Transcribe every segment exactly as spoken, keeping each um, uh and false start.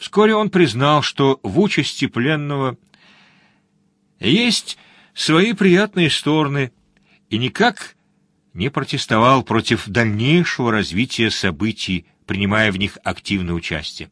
Вскоре он признал, что в участи пленного есть свои приятные стороны, и никак не протестовал против дальнейшего развития событий, принимая в них активное участие.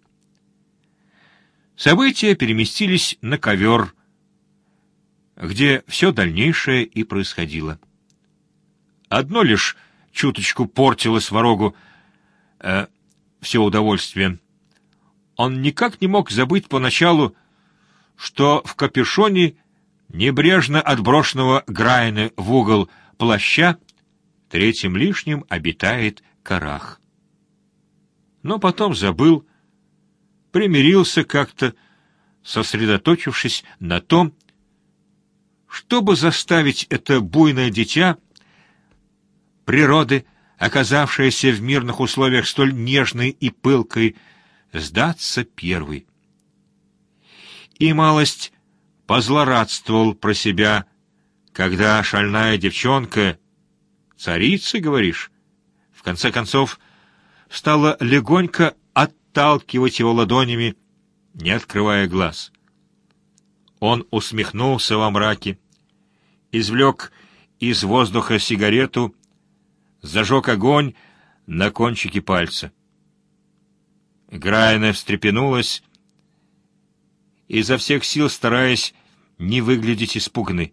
События переместились на ковер, где все дальнейшее и происходило. Одно лишь чуточку портило Сварогу э, все удовольствие. Он никак не мог забыть поначалу, что в капюшоне, небрежно отброшенного Грайне в угол плаща, третьим лишним обитает Карах. Но потом забыл, примирился как-то, сосредоточившись на том, чтобы заставить это буйное дитя природы, оказавшееся в мирных условиях столь нежной и пылкой, сдаться первой. И малость позлорадствовал про себя, когда шальная девчонка, царица, говоришь, в конце концов стала легонько отталкивать его ладонями, не открывая глаз. Он усмехнулся во мраке, извлек из воздуха сигарету, зажег огонь на кончике пальца. Грайна встрепенулась, изо всех сил стараясь не выглядеть испуганной.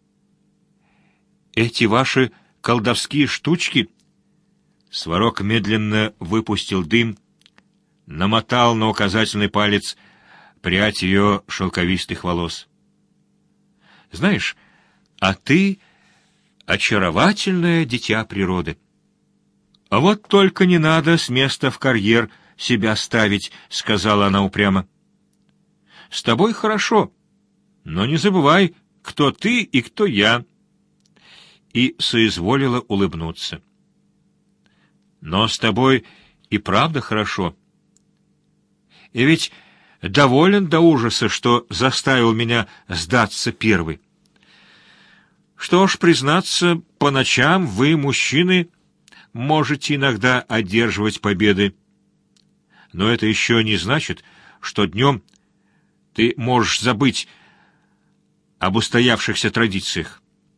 «Эти ваши колдовские штучки?» Сварог медленно выпустил дым, намотал на указательный палец прядь ее шелковистых волос. «Знаешь, а ты очаровательное дитя природы. А вот только не надо с места в карьер себя ставить», — сказала она упрямо. «С тобой хорошо, но не забывай, кто ты и кто я». И соизволила улыбнуться. «Но с тобой и правда хорошо. И ведь доволен до ужаса, что заставил меня сдаться первой. Что ж, признаться, по ночам вы, мужчины, можете иногда одерживать победы. Но это еще не значит, что днем ты можешь забыть об устоявшихся традициях».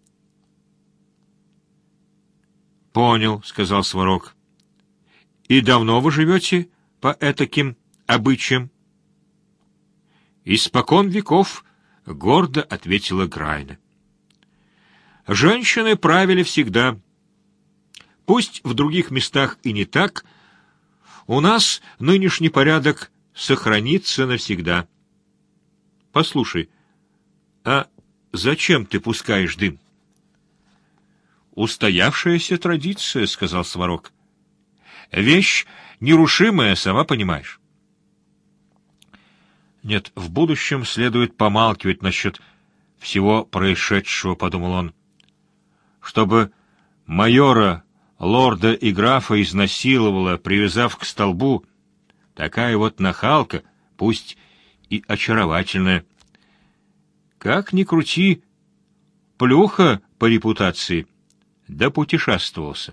«Понял», — сказал Сварог. «И давно вы живете по этаким обычаям?» «Испокон веков», — гордо ответила Грайна. «Женщины правили всегда. Пусть в других местах и не так, у нас нынешний порядок сохранится навсегда. Послушай, а зачем ты пускаешь дым?» «Устоявшаяся традиция», — сказал Сварог. «Вещь нерушимая, сама понимаешь». «Нет, в будущем следует помалкивать насчет всего происшедшего», — подумал он. «Чтобы майора, лорда и графа изнасиловала, привязав к столбу, такая вот нахалка, пусть и очаровательная. Как ни крути, плюха по репутации». Да путешествовался.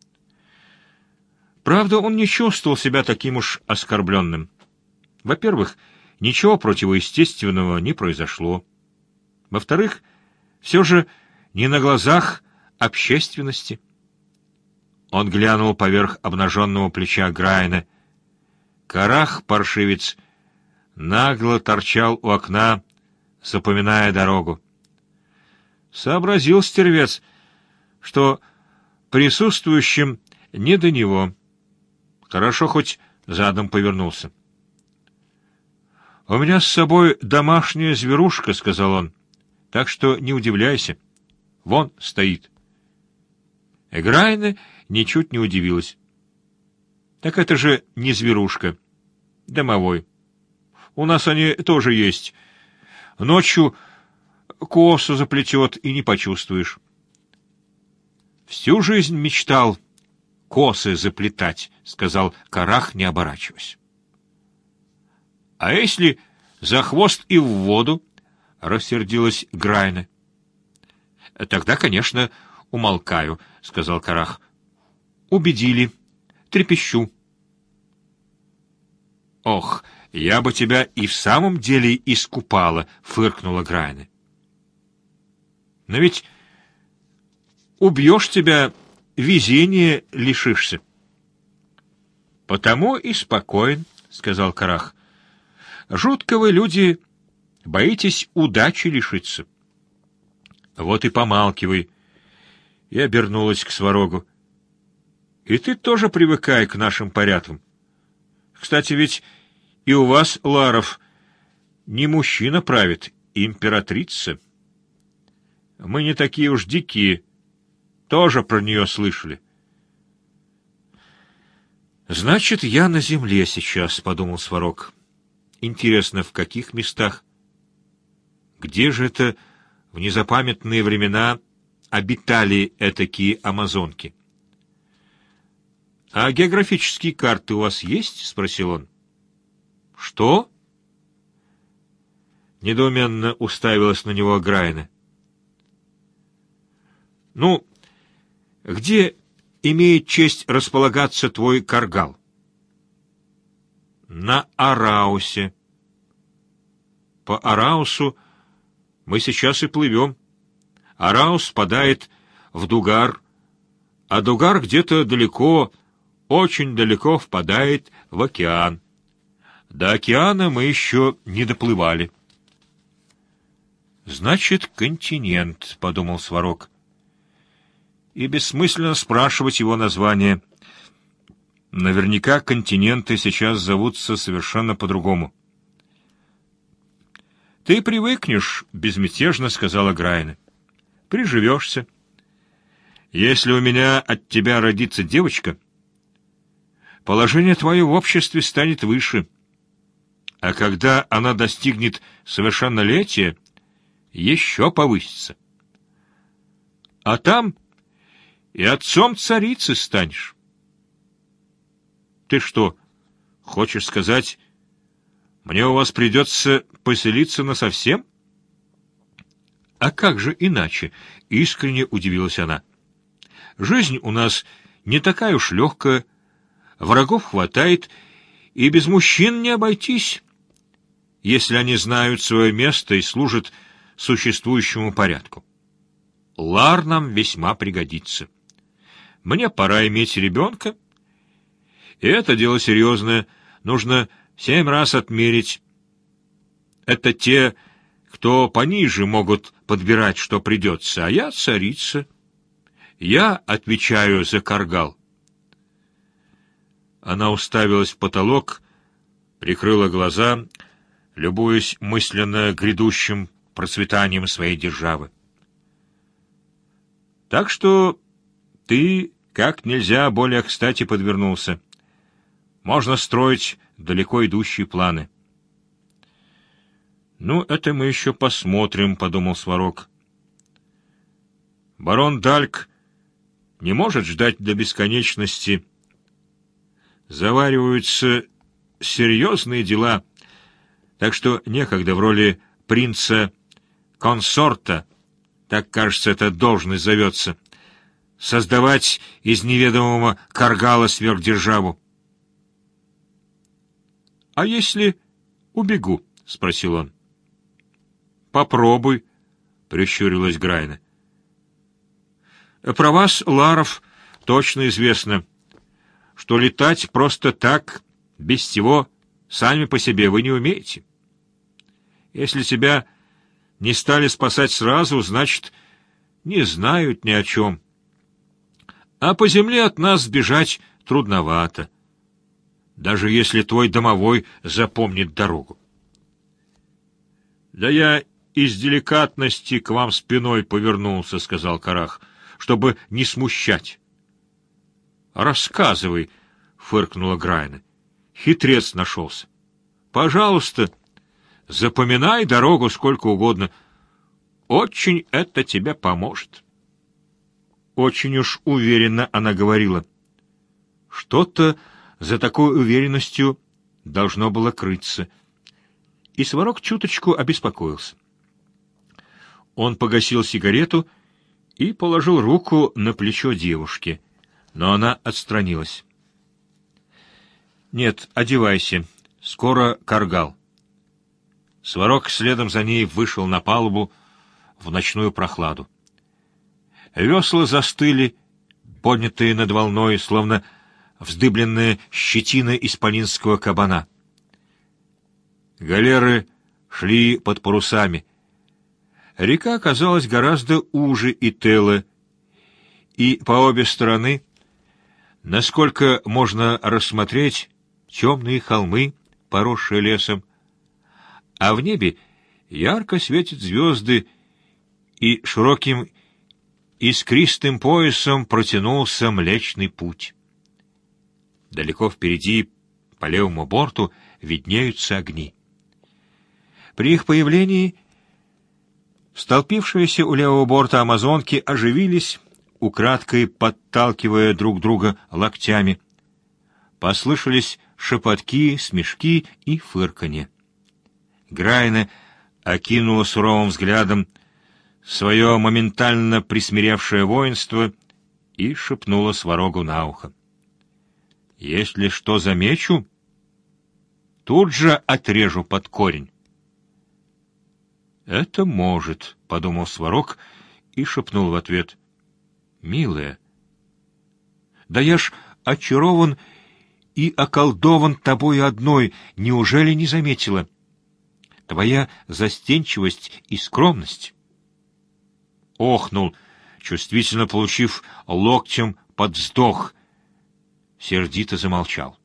Правда, он не чувствовал себя таким уж оскорбленным. Во-первых, ничего противоестественного не произошло. Во-вторых, все же не на глазах общественности. Он глянул поверх обнаженного плеча Грайна. Карах, паршивец, нагло торчал у окна, запоминая дорогу. Сообразил стервец, что присутствующим не до него. Хорошо, хоть задом повернулся. «У меня с собой домашняя зверушка», — сказал он, — «так что не удивляйся. Вон стоит». Грайна ничуть не удивилась. «Так это же не зверушка, домовой. У нас они тоже есть. Ночью косу заплетет, и не почувствуешь». «Всю жизнь мечтал косы заплетать», — сказал Карах, не оборачиваясь. «А если за хвост и в воду?» — рассердилась Грайна. «Тогда, конечно, умолкаю», — сказал Карах. «Убедили. Трепещу». «Ох, «Я бы тебя и в самом деле искупала», — фыркнула Грайна. «Но ведь убьешь тебя, везения лишишься». «Потому и спокоен», — сказал Карах. «Жутко вы, люди, боитесь удачи лишиться». «Вот и помалкивай», — и обернулась к Сварогу. «И ты тоже привыкай к нашим порядкам. Кстати, ведь и у вас, Ларов, не мужчина правит, императрица. Мы не такие уж дикие, тоже про нее слышали». «Значит, я на земле сейчас», — подумал Сварог. «Интересно, в каких местах? Где же это в незапамятные времена обитали этакие амазонки?» «А географические карты у вас есть?» — спросил он. «Что?» Недоуменно уставилась на него Грайна. «Ну, где имеет честь располагаться твой каргал?» «На Араусе». «По Араусу мы сейчас и плывем. Араус впадает в Дугар, а Дугар где-то далеко, очень далеко впадает в океан. До океана мы еще не доплывали». «Значит, континент», — подумал Сварог. И бессмысленно спрашивать его название. Наверняка континенты сейчас зовутся совершенно по-другому. «Ты привыкнешь», — безмятежно сказала Грайна. «Приживешься. Если у меня от тебя родится девочка, положение твое в обществе станет выше. А когда она достигнет совершеннолетия, еще повысится. А там и отцом царицы станешь». «Ты что, хочешь сказать, мне у вас придется поселиться насовсем?» «А как же иначе?» — искренне удивилась она. «Жизнь у нас не такая уж легкая, врагов хватает, и без мужчин не обойтись, если они знают свое место и служат существующему порядку. Лар нам весьма пригодится. Мне пора иметь ребенка, и это дело серьезное, нужно семь раз отмерить. Это те, кто пониже могут подбирать, что придется, а я царица. Я отвечаю за каргал». Она уставилась в потолок, прикрыла глаза, любуясь мысленно грядущим процветанием своей державы. «Так что ты как нельзя более кстати подвернулся. Можно строить далеко идущие планы». «Ну, это мы еще посмотрим», — подумал Сварог. «Барон Дальк не может ждать до бесконечности. Завариваются серьезные дела, так что некогда в роли принца-консорта, так, кажется, эта должность зовется, создавать из неведомого каргала сверхдержаву». «А если убегу?» — спросил он. «Попробуй», — прищурилась Грайна. «Про вас, Ларов, точно известно, что летать просто так, без всего, сами по себе вы не умеете. Если тебя не стали спасать сразу, значит, не знают ни о чем. А по земле от нас сбежать трудновато, даже если твой домовой запомнит дорогу». «Да я из деликатности к вам спиной повернулся», — сказал Карах, — «чтобы не смущать». «Рассказывай», — фыркнула Грайна. «Хитрец нашелся. Пожалуйста, запоминай дорогу сколько угодно. Очень это тебе поможет». Очень уж уверенно она говорила. Что-то за такой уверенностью должно было крыться. И Сварог чуточку обеспокоился. Он погасил сигарету и положил руку на плечо девушки, но она отстранилась. «Нет, одевайся», Скоро Каргал. Сварог следом за ней вышел на палубу в ночную прохладу. Весла застыли, поднятые над волной, словно вздыбленная щетина исполинского кабана. Галеры шли под парусами. Река оказалась гораздо уже Ителы, и по обе стороны, насколько можно рассмотреть, темные холмы, поросшие лесом, а в небе ярко светят звезды, и широким искристым поясом протянулся Млечный Путь. Далеко впереди, по левому борту, виднеются огни. При их появлении столпившиеся у левого борта амазонки оживились, украдкой подталкивая друг друга локтями. Послышались шепотки, смешки и фырканье. Грайна окинула суровым взглядом свое моментально присмиревшее воинство и шепнула Сварогу на ухо: «Если что замечу, тут же отрежу под корень». «Это может», — подумал Сварог и шепнул в ответ: «Милая, да я ж очарован и околдован тобою одной, неужели не заметила? Твоя застенчивость и скромность». Охнул, чувствительно получив локтем под вздох. Сердито замолчал.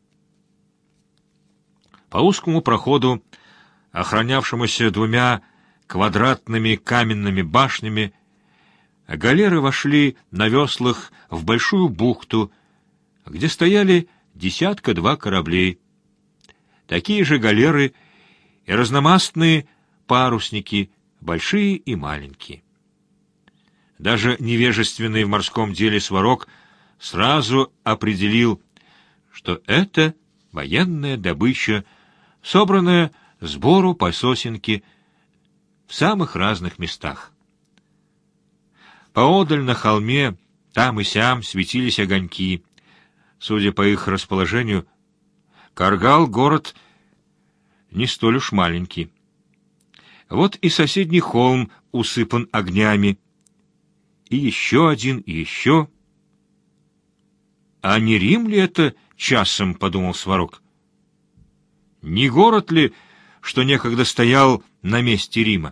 По узкому проходу, охранявшемуся двумя квадратными каменными башнями, галеры вошли на веслах в большую бухту, где стояли десятка-два кораблей. Такие же галеры и разномастные парусники, большие и маленькие. Даже невежественный в морском деле Сварог сразу определил, что это военная добыча, собранная сбору по сосенке в самых разных местах. Поодаль на холме, там и сям, светились огоньки. Судя по их расположению, Каргал — город не столь уж маленький. Вот и соседний холм усыпан огнями, и еще один, и еще. А не Рим ли это часом, — подумал Сварог? Не город ли, что некогда стоял на месте Рима?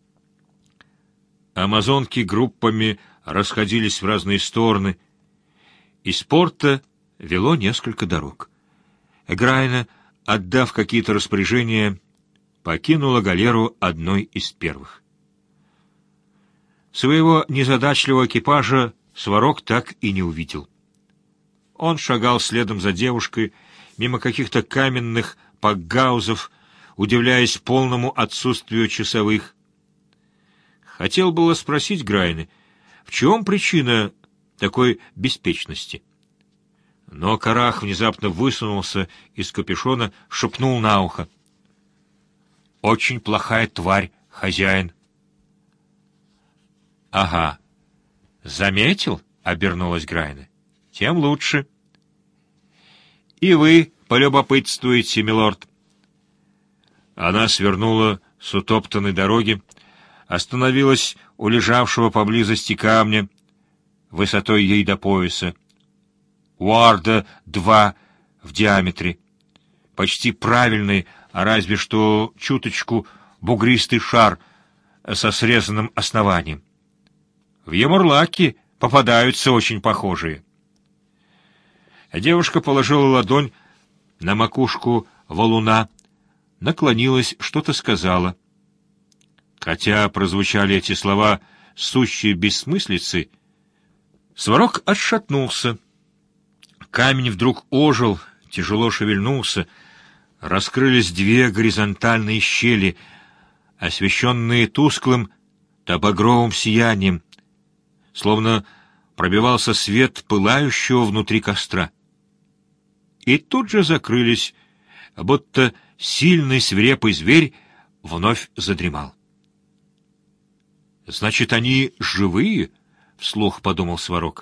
Амазонки группами расходились в разные стороны. Из порта вело несколько дорог. Грайна, отдав какие-то распоряжения, покинула галеру одной из первых. Своего незадачливого экипажа Сварог так и не увидел. Он шагал следом за девушкой, мимо каких-то каменных пакгаузов, удивляясь полному отсутствию часовых. Хотел было спросить Грайны, в чем причина такой беспечности. Но Карах внезапно высунулся из капюшона, шепнул на ухо: «Очень плохая тварь, хозяин». «Ага. Заметил?» — обернулась Грайна. «Тем лучше». «И вы полюбопытствуете, милорд». Она свернула с утоптанной дороги, остановилась у лежавшего поблизости камня, высотой ей до пояса. Уарда два в диаметре, почти правильный, а разве что чуточку бугристый шар со срезанным основанием. В Емурлаке попадаются очень похожие. Девушка положила ладонь на макушку валуна, наклонилась, что-то сказала. Хотя прозвучали эти слова сущие бессмыслицы, Сварог отшатнулся. Камень вдруг ожил, тяжело шевельнулся, раскрылись две горизонтальные щели, освещенные тусклым табагровым сиянием, словно пробивался свет пылающего внутри костра. И тут же закрылись, будто сильный свирепый зверь вновь задремал. «Значит, они живые?» — вслух подумал Сварог.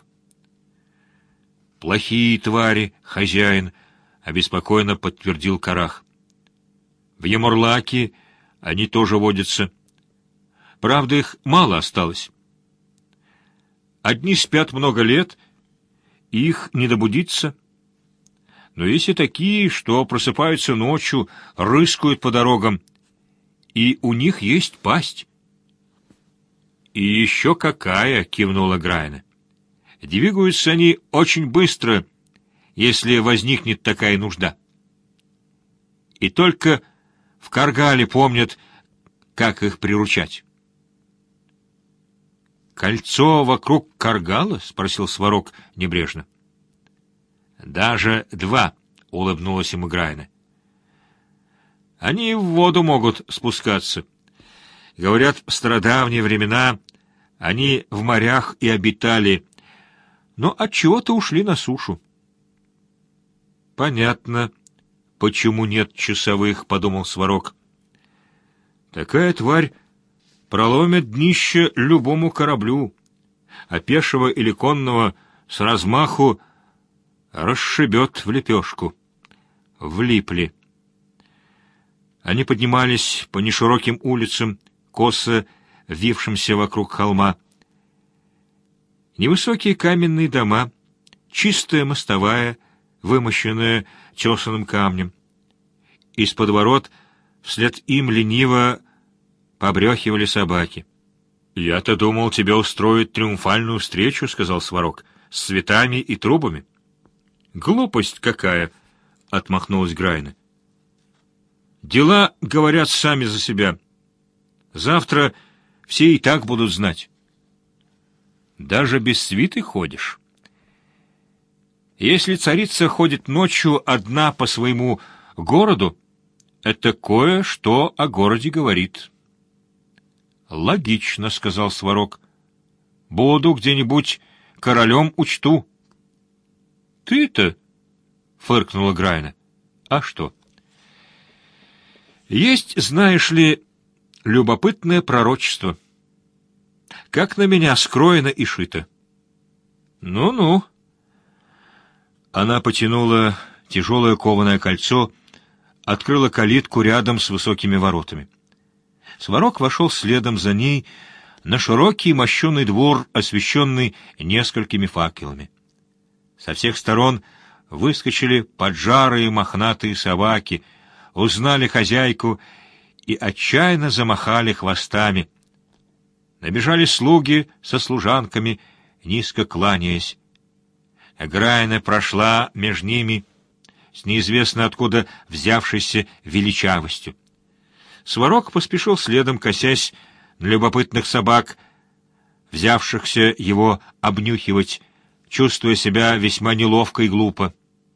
«Плохие твари, хозяин», — обеспокоенно подтвердил Карах. В Ямурлаке они тоже водятся. Правда, их мало осталось. Одни спят много лет, и их не добудиться. Но есть и такие, что просыпаются ночью, рыскают по дорогам, и у них есть пасть. «И еще какая!» — кивнула Грайна. «Двигаются они очень быстро, если возникнет такая нужда. И только в Каргале помнят, как их приручать». «Кольцо вокруг Каргала?» — спросил Сварог небрежно. «Даже два», — улыбнулась ему Грайна. «Они в воду могут спускаться. Говорят, в стародавние времена они в морях и обитали, но отчего-то ушли на сушу». «Понятно, почему нет часовых», — подумал Сварог. «Такая тварь проломит днище любому кораблю, а пешего или конного с размаху расшибет в лепешку». Влипли. Они поднимались по нешироким улицам, косо вившимся вокруг холма. Невысокие каменные дома, чистая мостовая, вымощенная тесаным камнем. Из-под ворот вслед им лениво побрехивали собаки. «Я-то думал, тебя устроить триумфальную встречу», — сказал Сварог, — «с цветами и трубами». «Глупость какая!» — отмахнулась Грайна. «Дела говорят сами за себя. Завтра все и так будут знать». «Даже без свиты ходишь?» «Если царица ходит ночью одна по своему городу, это кое-что о городе говорит». «Логично», — сказал Сварог. «Буду где-нибудь королем учту». «Ты-то?» — фыркнула Грайна. «А что?» «Есть, знаешь ли, любопытное пророчество. Как на меня скроено и шито». «Ну-ну». Она потянула тяжелое кованое кольцо, открыла калитку рядом с высокими воротами. Сварог вошел следом за ней на широкий мощеный двор, освещенный несколькими факелами. Со всех сторон выскочили поджарые мохнатые собаки, узнали хозяйку и отчаянно замахали хвостами. Набежали слуги со служанками, низко кланяясь. Грайна прошла между ними с неизвестно откуда взявшейся величавостью. Сварог поспешил следом, косясь на любопытных собак, взявшихся его обнюхивать, чувствуя себя весьма неловко и глупо.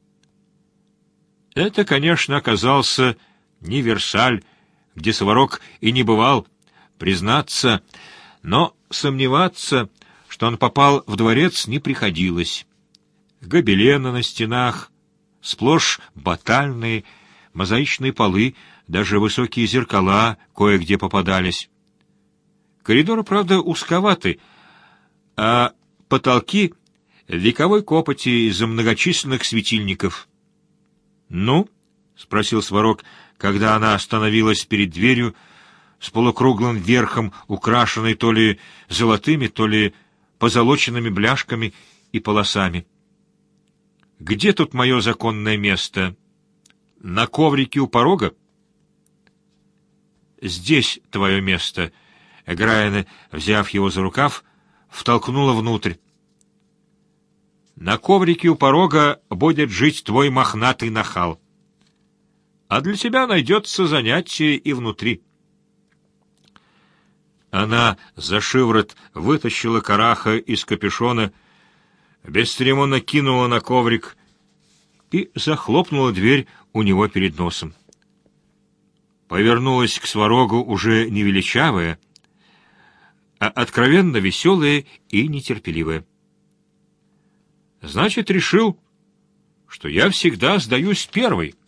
Это, конечно, оказался не Версаль, где Сварог и не бывал, признаться, но сомневаться, что он попал в дворец, не приходилось. Гобелены на стенах, сплошь батальные, мозаичные полы, даже высокие зеркала кое-где попадались. Коридоры, правда, узковаты, а потолки — вековой копоти из-за многочисленных светильников. «Ну?» — спросил Сварог, когда она остановилась перед дверью с полукруглым верхом, украшенной то ли золотыми, то ли позолоченными бляшками и полосами. «Где тут мое законное место? На коврике у порога?» «Здесь твое место», — Грайна, взяв его за рукав, втолкнула внутрь. «На коврике у порога будет жить твой мохнатый нахал. А для тебя найдется занятие и внутри». Она за шиворот вытащила караха из капюшона, бесцеремонно кинула на коврик и захлопнула дверь у него перед носом. Повернулась к Сварогу уже не величавая, а откровенно веселая и нетерпеливая. «Значит, решил, что я всегда сдаюсь первой».